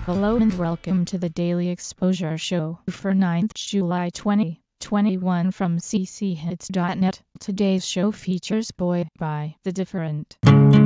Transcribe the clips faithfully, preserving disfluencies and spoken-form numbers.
Hello and welcome to the Daily Exposure Show for ninth July twenty twenty-one from c c hits dot net. Today's show features Boy by The Different.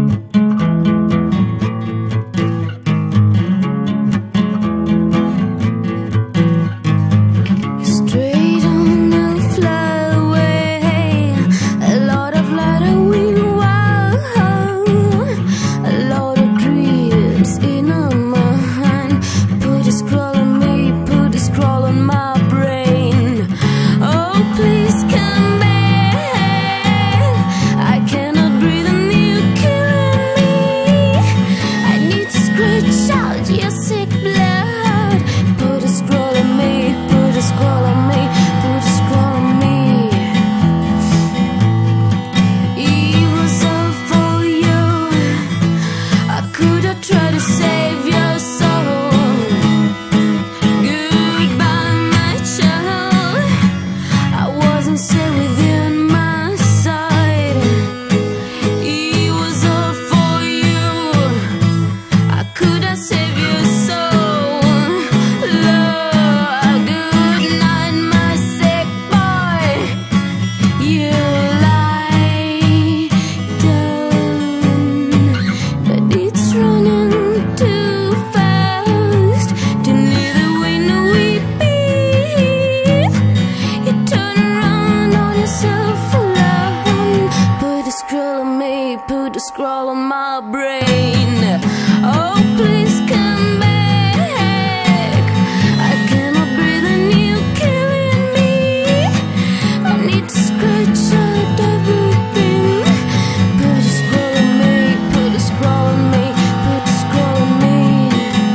Put a scroll on my brain. Oh, please come back. I cannot breathe and you're killing me. I need to scratch out everything. Put a scroll on me, put a scroll on me, put a scroll on me.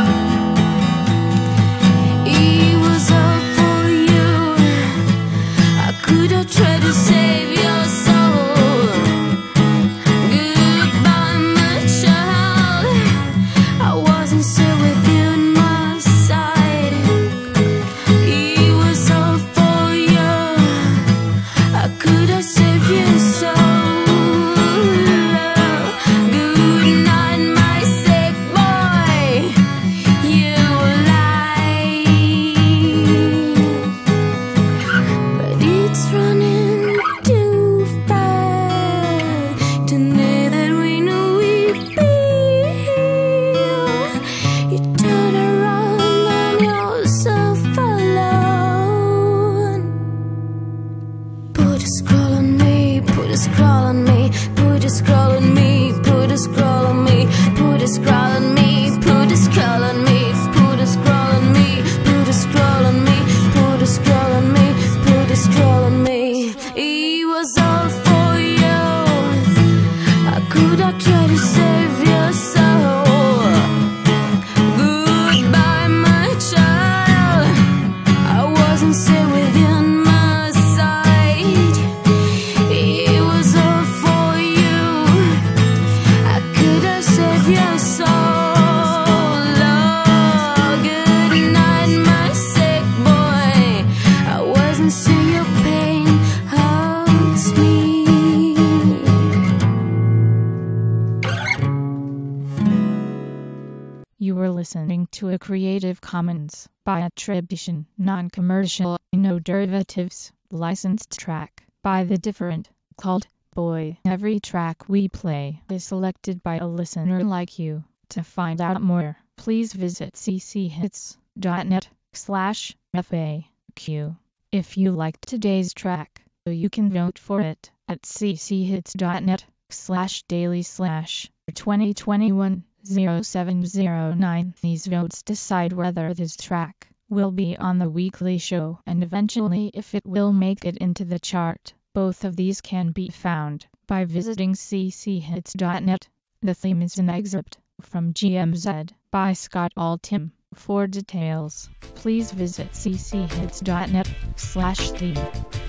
It was all for you. I could have tried to save your soul. Scroll on me, put a scroll on me, put a scroll on me, put a scroll on me, put a scroll on me, put a scroll on me, put a scroll on me, put a scroll on me, put a scroll on me. It was all for you. I could have tried to save your soul. Goodbye, my child. I wasn't safe within my sight. It was all for you. I could have saved your soul. Oh, good night, my sick boy. I wasn't seeing your pain hurts me. You were listening to a Creative Commons by attribution, non-commercial, no derivatives, licensed track by The Different, called Boy. Every track we play is selected by a listener like you. To find out more, please visit c c hits dot net slash F A Q. If you liked today's track, you can vote for it at c c hits dot net slash daily slash twenty twenty-one oh seven oh nine. These votes decide whether this track will be on the weekly show and eventually if it will make it into the chart. Both of these can be found by visiting c c hits dot net. The theme is an excerpt from G M Z by Scott Altham. For details, please visit c c hits dot net slash theme.